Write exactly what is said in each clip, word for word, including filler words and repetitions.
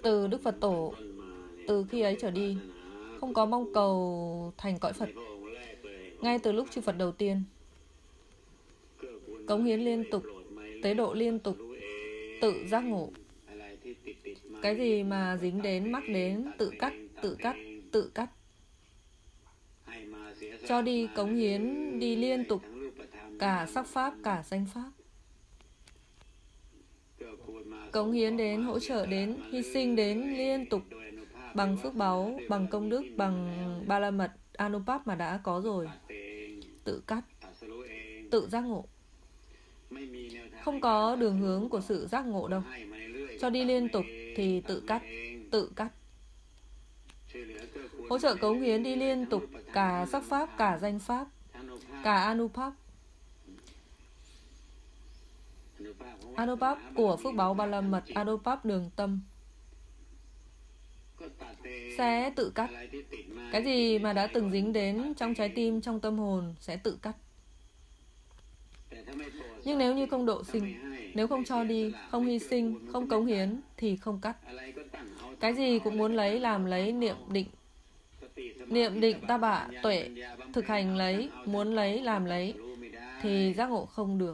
Từ Đức Phật Tổ, từ khi ấy trở đi, không có mong cầu thành cõi Phật. Ngay từ lúc chư Phật đầu tiên, cống hiến liên tục, tế độ liên tục, tự giác ngộ. Cái gì mà dính đến, mắc đến, tự cắt, tự cắt, tự cắt. Cho đi, cống hiến đi liên tục, cả sắc pháp, cả danh pháp. Cống hiến đến, hỗ trợ đến, hy sinh đến liên tục, bằng phước báu, bằng công đức, bằng ba la mật, Anupap mà đã có rồi. Tự cắt, tự giác ngộ. Không có đường hướng của sự giác ngộ đâu. Cho đi liên tục thì tự cắt, tự cắt. Hỗ trợ cống hiến đi liên tục, cả sắc pháp, cả danh pháp, cả Anupap. Anupap của phước báu ba la mật, Anupap đường tâm, sẽ tự cắt. Cái gì mà đã từng dính đến trong trái tim, trong tâm hồn sẽ tự cắt. Nhưng nếu như không độ sinh, nếu không cho đi, không hy sinh, không cống hiến thì không cắt. Cái gì cũng muốn lấy, làm lấy, niệm định. Niệm định ta bạ, tuệ, thực hành lấy, muốn lấy, làm lấy thì giác ngộ không được.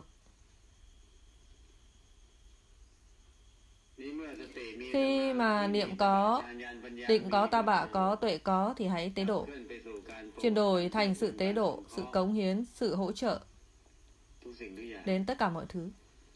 Khi mà niệm có, định có, ta bạ có, tuệ có thì hãy tế độ. Chuyển đổi thành sự tế độ, sự cống hiến, sự hỗ trợ đến tất cả mọi thứ.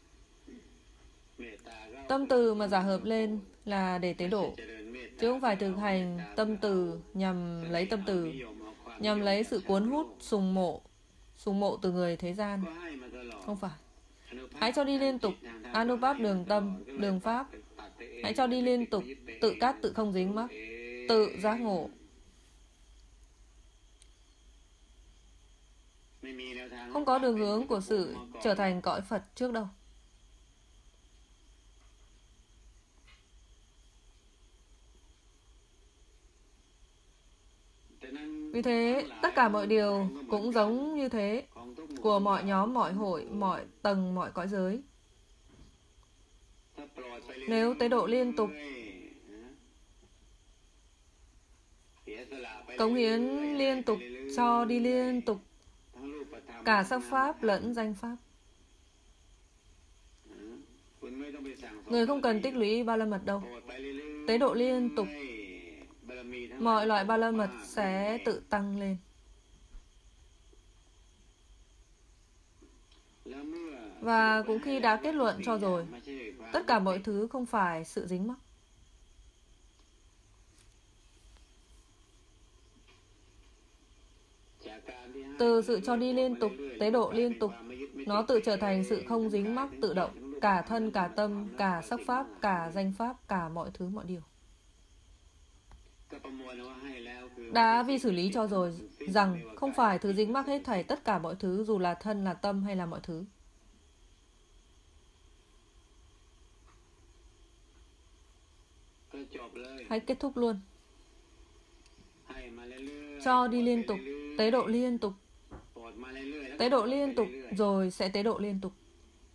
Tâm từ mà giả hợp lên là để tế độ, chứ không phải thực hành tâm từ nhằm lấy tâm từ, nhằm lấy sự cuốn hút, sùng mộ, sùng mộ từ người thế gian. Không phải. Hãy cho đi liên tục, Anupap đường tâm, đường pháp. Hãy cho đi liên tục, tự cắt, tự không dính mắc, tự giác ngộ. Không có đường hướng của sự trở thành cõi Phật trước đâu. Vì thế, tất cả mọi điều cũng giống như thế, của mọi nhóm, mọi hội, mọi tầng, mọi cõi giới. Nếu tế độ liên tục, cống hiến liên tục, cho đi liên tục, cả sắc pháp lẫn danh pháp, người không cần tích lũy ba la mật đâu. Tế độ liên tục, mọi loại ba la mật sẽ tự tăng lên. Và cũng khi đã kết luận cho rồi, tất cả mọi thứ không phải sự dính mắc. Từ sự cho đi liên tục, tế độ liên tục, nó tự trở thành sự không dính mắc tự động, cả thân, cả tâm, cả sắc pháp, cả danh pháp, cả mọi thứ, mọi điều. Đã vi xử lý cho rồi rằng không phải thứ dính mắc hết thảy tất cả mọi thứ, dù là thân, là tâm hay là mọi thứ. Hãy kết thúc luôn. Cho đi liên tục, tế độ liên tục, tế độ liên tục, rồi sẽ tế độ liên tục.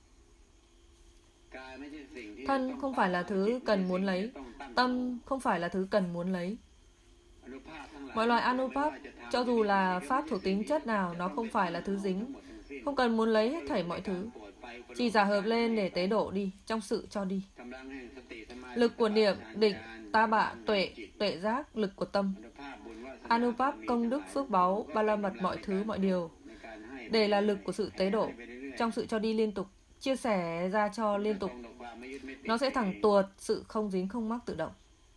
Thân không phải là thứ cần muốn lấy, tâm không phải là thứ cần muốn lấy. Mọi loại Anupap, cho dù là pháp thuộc tính chất nào, nó không phải là thứ dính, không cần muốn lấy hết thảy mọi thứ. Chỉ giả hợp lên để tế độ đi, trong sự cho đi. Lực của niệm, định, ta bạ, tuệ, tuệ giác, lực của tâm, Anupap, công đức, phước báu, ba la mật, mọi thứ, mọi điều, để là lực của sự tế độ, trong sự cho đi liên tục, chia sẻ ra cho liên tục. Nó sẽ thẳng tuột sự không dính, không mắc tự động.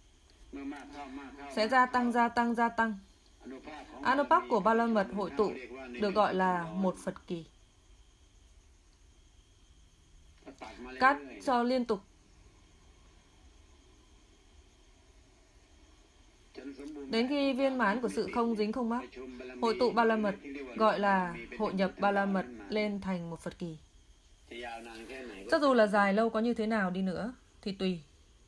Sẽ gia tăng, gia tăng, gia tăng. Anupap của ba la mật hội tụ được gọi là một Phật kỳ. Cắt cho liên tục. Đến khi viên mãn của sự không dính không mắc, hội tụ ba la mật, gọi là hội nhập ba la mật lên thành một Phật kỳ. Cho dù là dài lâu có như thế nào đi nữa thì tùy.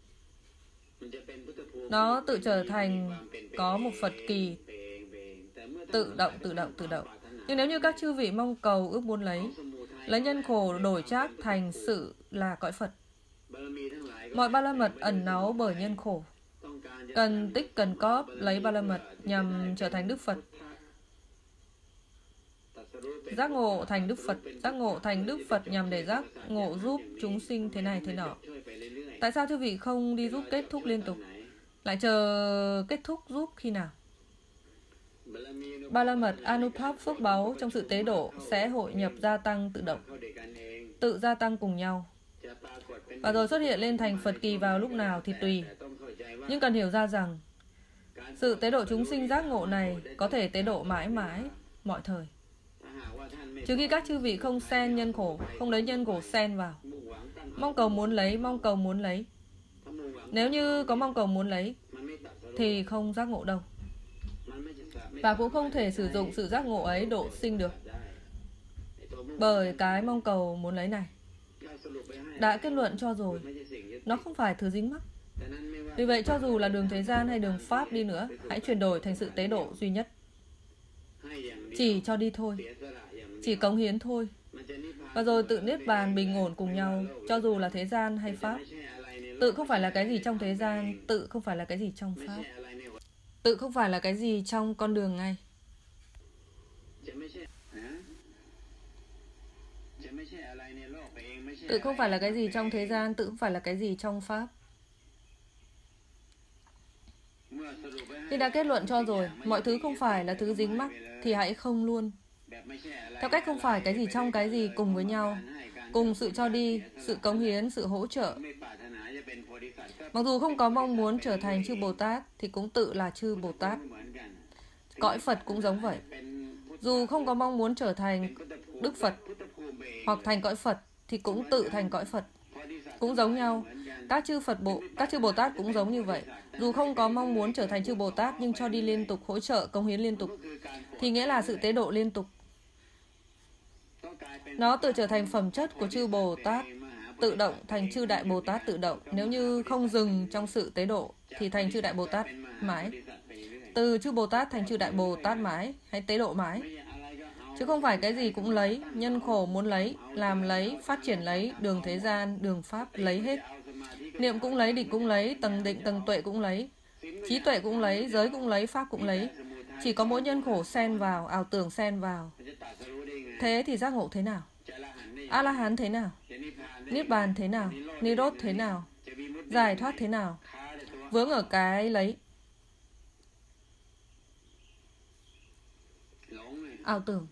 Nó tự trở thành có một Phật kỳ, tự động, tự động, tự động. Nhưng nếu như các chư vị mong cầu, ước muốn lấy, lấy nhân khổ đổi trác thành sự là cõi Phật, Mọi ba la mật ẩn náu bởi nhân khổ. Cần tích cần cóp lấy ba la mật nhằm trở thành Đức Phật. Giác ngộ thành Đức Phật. Giác ngộ thành Đức Phật nhằm để giác ngộ giúp chúng sinh thế này thế nọ. Tại sao chư vị không đi giúp kết thúc liên tục? Lại chờ kết thúc giúp khi nào? Ba la mật Anupap phước báu trong sự tế độ sẽ hội nhập gia tăng tự động, tự gia tăng cùng nhau, và rồi xuất hiện lên thành Phật kỳ vào lúc nào thì tùy. Nhưng cần hiểu ra rằng sự tế độ chúng sinh giác ngộ này có thể tế độ mãi mãi, mọi thời, trừ khi các chư vị không xen nhân khổ, không lấy nhân khổ xen vào. Mong cầu muốn lấy, mong cầu muốn lấy. Nếu như có mong cầu muốn lấy thì không giác ngộ đâu, và cũng không thể sử dụng sự giác ngộ ấy độ sinh được, bởi cái mong cầu muốn lấy này đã kết luận cho rồi, nó không phải thứ dính mắc. Vì vậy, cho dù là đường thế gian hay đường Pháp đi nữa, hãy chuyển đổi thành sự tế độ duy nhất. Chỉ cho đi thôi, chỉ cống hiến thôi, và rồi tự niết bàn bình ổn cùng nhau, cho dù là thế gian hay Pháp. Tự không phải là cái gì trong thế gian, tự không phải là cái gì trong Pháp. Tự không phải là cái gì trong con đường ngay. Tự không phải là cái gì trong thế gian, tự không phải là cái gì trong Pháp. Khi đã kết luận cho rồi, mọi thứ không phải là thứ dính mắc, thì hãy không luôn. Theo cách không phải cái gì trong cái gì cùng với nhau, cùng sự cho đi, sự cống hiến, sự hỗ trợ. Mặc dù không có mong muốn trở thành chư Bồ Tát, thì cũng tự là chư Bồ Tát. Cõi Phật cũng giống vậy. Dù không có mong muốn trở thành Đức Phật, hoặc thành cõi Phật, thì cũng tự thành cõi Phật. Cũng giống nhau, các chư Phật Bộ, các chư Bồ Tát cũng giống như vậy. Dù không có mong muốn trở thành chư Bồ Tát, nhưng cho đi liên tục, hỗ trợ, cống hiến liên tục, thì nghĩa là sự tế độ liên tục. Nó tự trở thành phẩm chất của chư Bồ Tát, tự động thành chư Đại Bồ Tát tự động. Nếu như không dừng trong sự tế độ, thì thành chư Đại Bồ Tát mãi. Từ chư Bồ Tát thành chư Đại Bồ Tát mãi, hay tế độ mãi. Chứ không phải cái gì cũng lấy, nhân khổ muốn lấy, làm lấy, phát triển lấy, đường thế gian, đường Pháp lấy hết. Niệm cũng lấy, định cũng lấy, tầng định, tầng tuệ cũng lấy, trí tuệ cũng lấy, giới cũng lấy, Pháp cũng lấy. Chỉ có mỗi nhân khổ xen vào, ảo tưởng xen vào. Thế thì giác ngộ thế nào? A-la-hán thế nào? Niết bàn thế nào? Ni-rốt thế nào? Giải thoát thế nào? Vướng ở cái lấy. Ảo tưởng.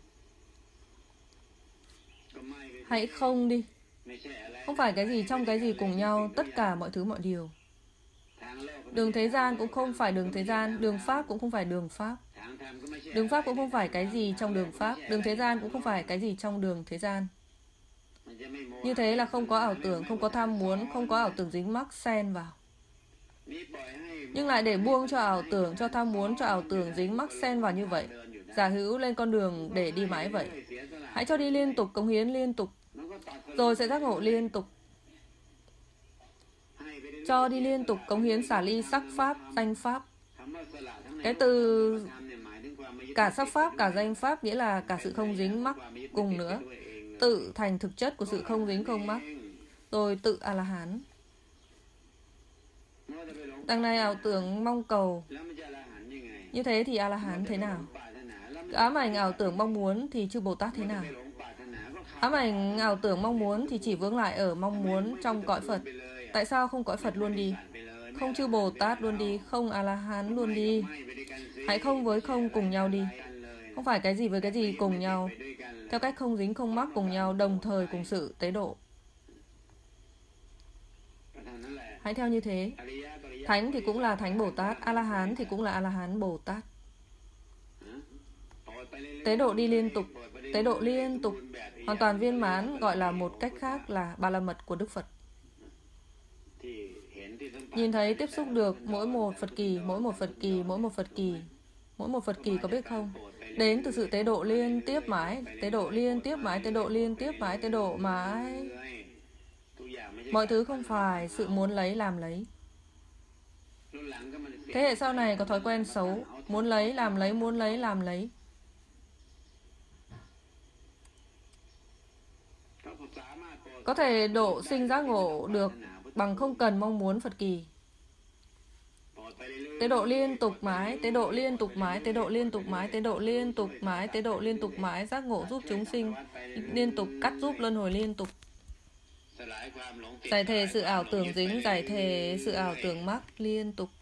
Hãy không đi. Không phải cái gì trong cái gì cùng nhau, tất cả mọi thứ mọi điều. Đường thế gian cũng không phải đường thế gian, đường Pháp cũng không phải đường Pháp. Đường Pháp cũng không phải cái gì trong đường Pháp, đường thế gian cũng không phải cái gì trong đường thế gian. Như thế là không có ảo tưởng, không có tham muốn, không có ảo tưởng dính mắc xen vào. Nhưng lại để buông cho ảo tưởng, cho tham muốn, cho ảo tưởng dính mắc xen vào như vậy. Giả hữu lên con đường để đi mãi vậy. Hãy cho đi liên tục, cống hiến liên tục, rồi sẽ giác ngộ liên tục. Cho đi liên tục, cống hiến xả ly sắc Pháp, danh Pháp. Cái từ cả sắc Pháp, cả danh Pháp nghĩa là cả sự không dính mắc cùng nữa. Tự thành thực chất của sự không dính không mắc, rồi tự A-la-hán. Đằng này ảo tưởng mong cầu. Như thế thì A-la-hán thế nào? Ám ảnh ảo tưởng mong muốn thì chư Bồ Tát thế nào? Ám ảnh ảo tưởng mong muốn thì chỉ vướng lại ở mong muốn trong cõi Phật. Tại sao không cõi Phật luôn đi? Không chư Bồ Tát luôn đi, không A-la-hán luôn đi. Hãy không với không cùng nhau đi. Không phải cái gì với cái gì cùng nhau. Theo cách không dính không mắc cùng nhau, đồng thời cùng sự tế độ. Hãy theo như thế. Thánh thì cũng là Thánh Bồ Tát, A-la-hán thì cũng là A-la-hán Bồ Tát. Tế độ đi liên tục, tế độ liên tục, hoàn toàn viên mãn, gọi là một cách khác là ba la mật của Đức Phật. Nhìn thấy, tiếp xúc được mỗi một Phật kỳ, mỗi một Phật kỳ, mỗi một Phật kỳ. Mỗi một Phật kỳ có biết không? Đến từ sự tế độ liên tiếp mãi, tế độ liên tiếp mãi, tế độ liên tiếp mãi, tế độ mãi. Mọi thứ không phải sự muốn lấy làm lấy. Thế hệ sau này có thói quen xấu, muốn lấy làm lấy, muốn lấy làm lấy. Có thể độ sinh giác ngộ được bằng không cần mong muốn Phật kỳ. Tế độ liên tục mãi, tế độ liên tục mãi, tế độ liên tục mãi, tế độ liên tục mãi, tế độ liên tục mãi, giác ngộ giúp chúng sinh liên tục, cắt giúp luân hồi liên tục. Giải thể sự ảo tưởng dính, giải thể sự ảo tưởng mắc liên tục.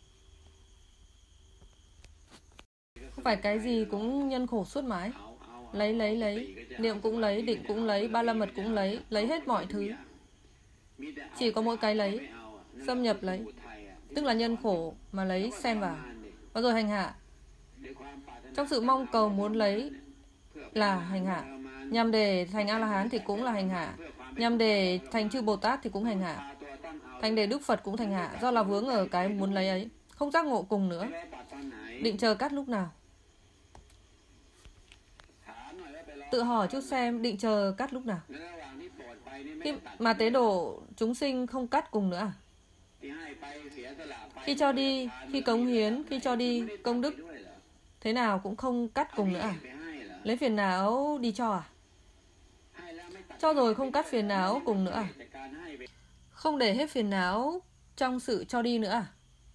Không phải cái gì cũng nhân khổ suốt mãi. Lấy, lấy, lấy, niệm cũng lấy, định cũng lấy, ba la mật cũng lấy, lấy hết mọi thứ. Chỉ có mỗi cái lấy, xâm nhập lấy, tức là nhân khổ mà lấy xen vào, và rồi hành hạ. Trong sự mong cầu muốn lấy là hành hạ. Nhằm để thành A-la-hán thì cũng là hành hạ. Nhằm để thành chư Bồ Tát thì cũng hành hạ. Thành để Đức Phật cũng thành hạ, do là vướng ở cái muốn lấy ấy. Không giác ngộ cùng nữa. Định chờ cắt lúc nào? Tự hỏi chút xem, định chờ cắt lúc nào? Khi mà tế độ chúng sinh không cắt cùng nữa à? Khi cho đi, khi cống hiến, khi cho đi công đức, thế nào cũng không cắt cùng nữa à? Lấy phiền não đi cho à? Cho rồi không cắt phiền não cùng nữa à? Không để hết phiền não trong sự cho đi nữa à?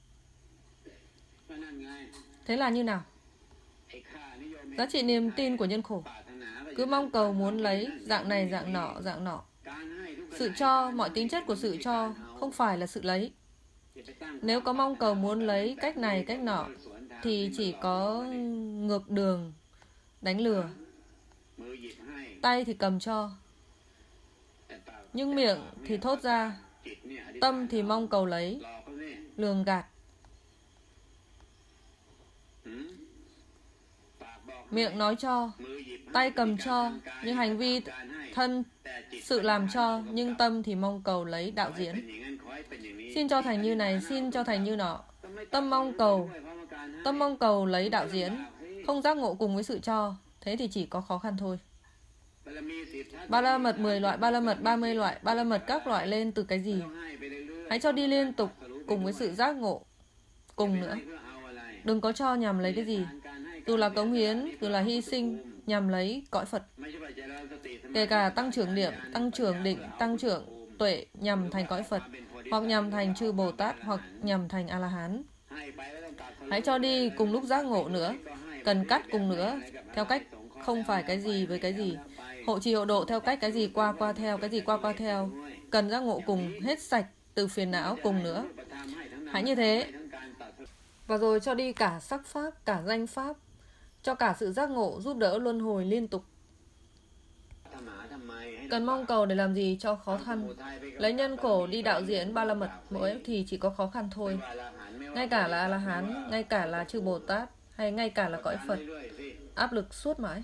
Thế là như nào? Giá trị niềm tin của nhân khổ. Cứ mong cầu muốn lấy, dạng này dạng nọ, dạng nọ. Sự cho, mọi tính chất của sự cho không phải là sự lấy. Nếu có mong cầu muốn lấy cách này, cách nọ, thì chỉ có ngược đường, đánh lừa. Tay thì cầm cho, nhưng miệng thì thốt ra, tâm thì mong cầu lấy, lường gạt. Miệng nói cho, tay cầm cho, nhưng hành vi thân sự làm cho, nhưng tâm thì mong cầu lấy đạo diễn. Xin cho thành như này, xin cho thành như nọ. Tâm mong cầu, tâm mong cầu lấy đạo diễn, không giác ngộ cùng với sự cho, thế thì chỉ có khó khăn thôi. Ba la mật mười loại, ba la mật ba mươi loại, ba la mật các loại lên từ cái gì? Hãy cho đi liên tục cùng với sự giác ngộ cùng nữa. Đừng có cho nhằm lấy cái gì. Dù là cống hiến, dù là hy sinh nhằm lấy cõi Phật. Kể cả tăng trưởng niệm, tăng trưởng định, tăng trưởng tuệ nhằm thành cõi Phật, hoặc nhằm thành chư Bồ Tát, hoặc nhằm thành A-la-hán. Hãy cho đi cùng lúc giác ngộ nữa. Cần cắt cùng nữa, theo cách không phải cái gì với cái gì. Hộ trì hộ độ theo cách cái gì qua qua theo, cái gì qua qua theo. Cần giác ngộ cùng, hết sạch từ phiền não cùng nữa. Hãy như thế. Và rồi cho đi cả sắc pháp, cả danh pháp, cho cả sự giác ngộ giúp đỡ luân hồi liên tục. Cần mong cầu để làm gì cho khó khăn. Lấy nhân khổ đi đạo diễn ba la mật mỗi thì chỉ có khó khăn thôi. Ngay cả là A-la-hán, ngay cả là chư Bồ Tát, hay ngay cả là cõi Phật, áp lực suốt mãi.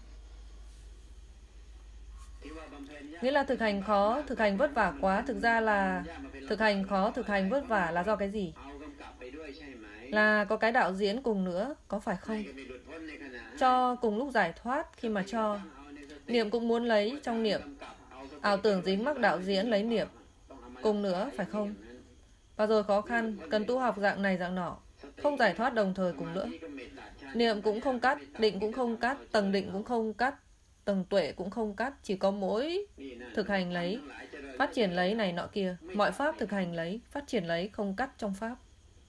Nghĩa là thực hành khó, thực hành vất vả quá. Thực ra là thực hành khó, thực hành vất vả là do cái gì? Là có cái đạo diễn cùng nữa, có phải không? Cho cùng lúc giải thoát khi mà cho. Niệm cũng muốn lấy trong niệm. Ảo tưởng dính mắc đạo diễn lấy niệm cùng nữa, phải không? Và rồi khó khăn, cần tu học dạng này dạng nọ, không giải thoát đồng thời cùng nữa. Niệm cũng không cắt, định cũng không cắt, tầng định cũng không cắt, tầng tuệ cũng không cắt, chỉ có mỗi thực hành lấy, phát triển lấy này nọ kia. Mọi pháp thực hành lấy, phát triển lấy, không cắt trong pháp.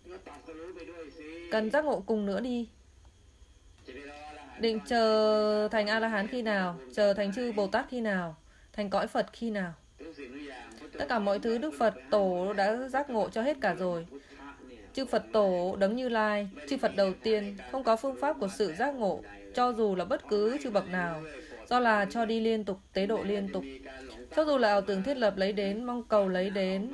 Cần giác ngộ cùng nữa đi. Định chờ thành A-la-hán khi nào? Chờ thành chư Bồ Tát khi nào? Thành cõi Phật khi nào? Tất cả mọi thứ Đức Phật Tổ đã giác ngộ cho hết cả rồi. Chư Phật Tổ Đấng Như Lai, chư Phật đầu tiên, không có phương pháp của sự giác ngộ, cho dù là bất cứ chư bậc nào, do là cho đi liên tục, tế độ liên tục. Cho dù là ảo tưởng thiết lập lấy đến, mong cầu lấy đến,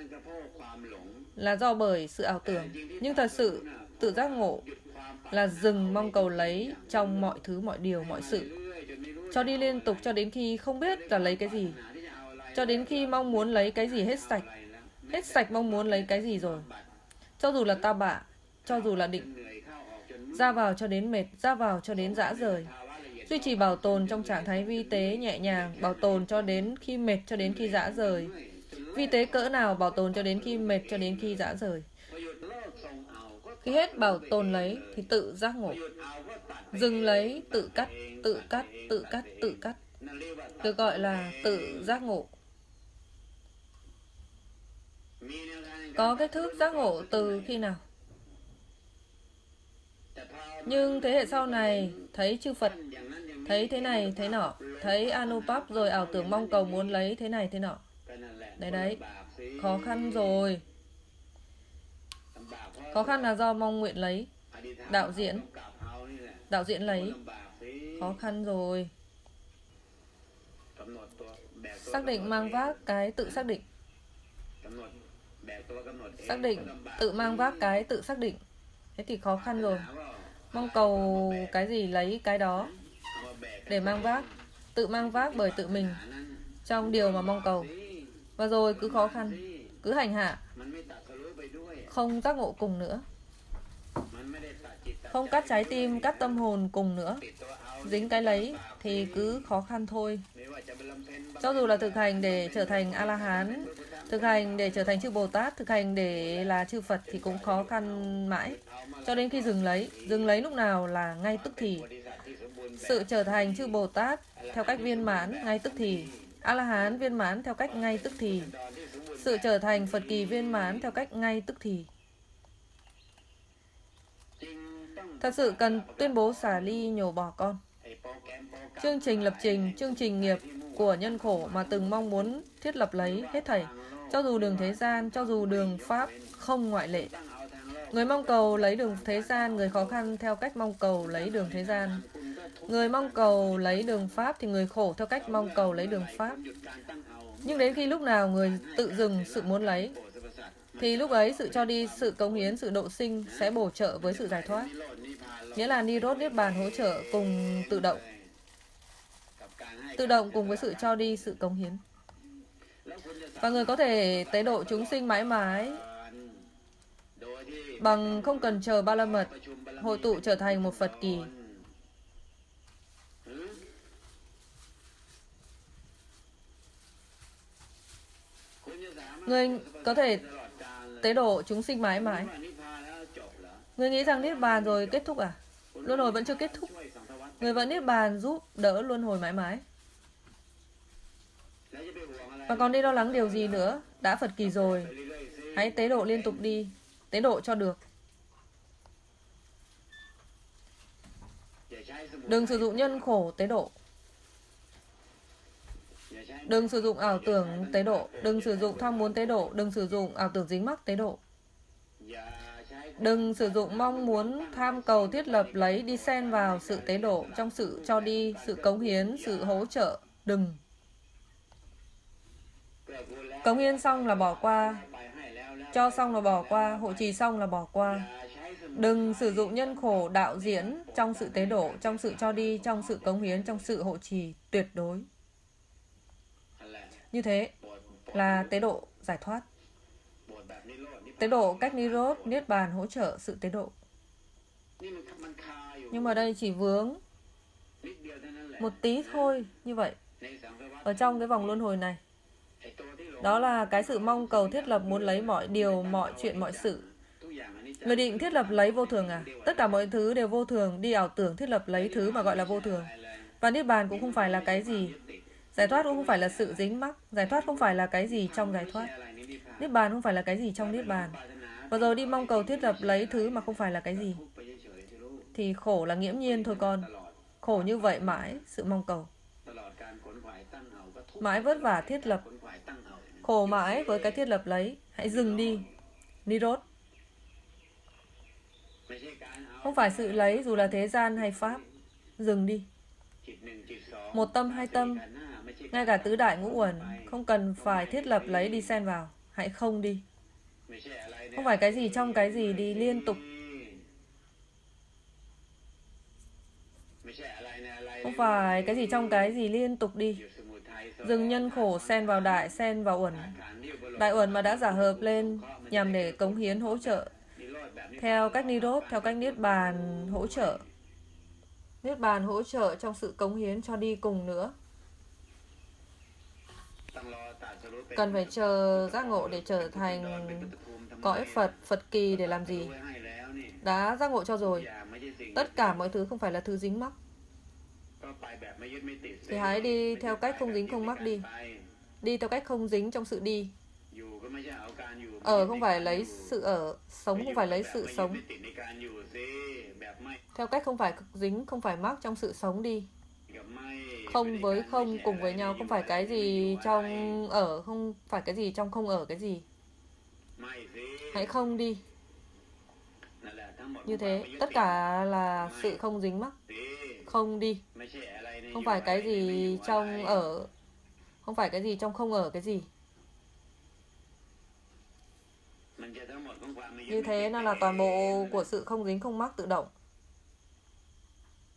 là do bởi sự ảo tưởng. Nhưng thật sự tự giác ngộ là dừng mong cầu lấy trong mọi thứ, mọi điều, mọi sự. Cho đi liên tục cho đến khi không biết là lấy cái gì. Cho đến khi mong muốn lấy cái gì hết sạch. Hết sạch mong muốn lấy cái gì rồi. Cho dù là ta bạ, cho dù là định. Ra vào cho đến mệt, ra vào cho đến rã rời. Duy trì bảo tồn trong trạng thái vi tế nhẹ nhàng, bảo tồn cho đến khi mệt, cho đến khi rã rời. Vi tế cỡ nào bảo tồn cho đến khi mệt, cho đến khi rã rời. Khi hết bảo tồn lấy thì tự giác ngộ. Dừng lấy, tự cắt, tự cắt, tự cắt, tự cắt. Được gọi là tự giác ngộ. Có cách thức giác ngộ từ khi nào? Nhưng thế hệ sau này thấy chư Phật, thấy thế này thế nọ, thấy Anupap rồi ảo tưởng mong cầu muốn lấy thế này thế nọ. Đấy đấy, khó khăn rồi. Khó khăn là do mong nguyện lấy, đạo diễn, đạo diễn lấy. Khó khăn rồi. Xác định mang vác cái tự xác định. Xác định tự mang vác cái tự xác định. Thế thì khó khăn rồi. Mong cầu cái gì lấy cái đó để mang vác, tự mang vác bởi tự mình trong điều mà mong cầu. Và rồi cứ khó khăn, cứ hành hạ, không giác ngộ cùng nữa, không cắt trái tim, cắt tâm hồn cùng nữa. Dính cái lấy thì cứ khó khăn thôi. Cho dù là thực hành để trở thành A-la-hán, thực hành để trở thành chư Bồ Tát, thực hành để là chư Phật thì cũng khó khăn mãi. Cho đến khi dừng lấy, dừng lấy lúc nào là ngay tức thì. Sự trở thành chư Bồ Tát theo cách viên mãn ngay tức thì, A-la-hán viên mãn theo cách ngay tức thì, sự trở thành Phật kỳ viên mãn theo cách ngay tức thì. Thật sự cần tuyên bố xả ly nhổ bỏ con. Chương trình lập trình, chương trình nghiệp của nhân khổ mà từng mong muốn thiết lập lấy hết thảy, cho dù đường thế gian, cho dù đường Pháp, không ngoại lệ. Người mong cầu lấy đường thế gian, người khó khăn theo cách mong cầu lấy đường thế gian. Người mong cầu lấy đường Pháp thì người khổ theo cách mong cầu lấy đường Pháp. Nhưng đến khi lúc nào người tự dừng sự muốn lấy, thì lúc ấy sự cho đi, sự cống hiến, sự độ sinh sẽ bổ trợ với sự giải thoát. Nghĩa là Nirod Niết Bàn hỗ trợ cùng tự động. Tự động cùng với sự cho đi, sự cống hiến. Và người có thể tế độ chúng sinh mãi mãi bằng không cần chờ ba la mật, hội tụ trở thành một Phật kỳ. Người có thể tế độ chúng sinh mãi mãi. Người nghĩ rằng Niết Bàn rồi kết thúc à? Luân hồi vẫn chưa kết thúc. Người vẫn Niết Bàn giúp đỡ luân hồi mãi mãi. Và còn đi lo lắng điều gì nữa? Đã Phật kỳ rồi, hãy tế độ liên tục đi. Tế độ cho được. Đừng sử dụng nhân khổ tế độ. Đừng sử dụng ảo tưởng tế độ. Đừng sử dụng tham muốn tế độ. Đừng sử dụng ảo tưởng dính mắc tế độ. Đừng sử dụng mong muốn tham cầu thiết lập lấy đi xen vào sự tế độ, trong sự cho đi, sự cống hiến, sự hỗ trợ. Đừng. Cống hiến xong là bỏ qua, cho xong là bỏ qua, hộ trì xong là bỏ qua. Đừng sử dụng nhân khổ đạo diễn trong sự tế độ, trong sự cho đi, trong sự cống hiến, trong sự hộ trì tuyệt đối. Như thế là tế độ giải thoát. Tế độ cách Nirod, Niết Bàn hỗ trợ sự tế độ. Nhưng mà đây chỉ vướng một tí thôi, như vậy. Ở trong cái vòng luân hồi này. Đó là cái sự mong cầu thiết lập muốn lấy mọi điều, mọi chuyện, mọi sự. Người định thiết lập lấy vô thường à? Tất cả mọi thứ đều vô thường, đi ảo tưởng thiết lập lấy thứ mà gọi là vô thường. Và Niết Bàn cũng không phải là cái gì. Giải thoát cũng không phải là sự dính mắc. Giải thoát không phải là cái gì trong giải thoát. Niết Bàn không phải là cái gì trong Niết Bàn. Và rồi đi mong cầu thiết lập lấy thứ mà không phải là cái gì. Thì khổ là nghiễm nhiên thôi con. Khổ như vậy mãi, sự mong cầu. Mãi vất vả thiết lập. Khổ mãi với cái thiết lập lấy. Hãy dừng đi. Nirod. Không phải sự lấy dù là thế gian hay Pháp. Dừng đi. Một tâm hai tâm. Ngay cả tứ đại ngũ uẩn. Không cần phải thiết lập lấy đi xen vào. Hãy không đi. Không phải cái gì trong cái gì đi liên tục. Không phải cái gì trong cái gì liên tục đi. Dừng nhân khổ xen vào đại, xen vào uẩn. Đại uẩn mà đã giả hợp lên nhằm để cống hiến hỗ trợ. Theo cách Nirod, theo cách Niết Bàn hỗ trợ. Niết Bàn hỗ trợ trong sự cống hiến cho đi cùng nữa. Cần phải chờ giác ngộ để trở thành cõi Phật, Phật kỳ để làm gì? Đã giác ngộ cho rồi. Tất cả mọi thứ không phải là thứ dính mắc. Thì hãy đi theo cách không dính không mắc đi. Đi theo cách không dính trong sự đi. Ở không phải lấy sự ở, sống không phải lấy sự sống. Theo cách không phải dính, không phải mắc trong sự sống đi. Không với không cùng với nhau, không phải cái gì trong ở, không phải cái gì trong không ở cái gì. Hãy không đi. Như thế, tất cả là sự không dính mắc. Không đi. Không phải cái gì trong ở, không phải cái gì trong không ở cái gì. Như thế nó là toàn bộ của sự không dính không mắc tự động.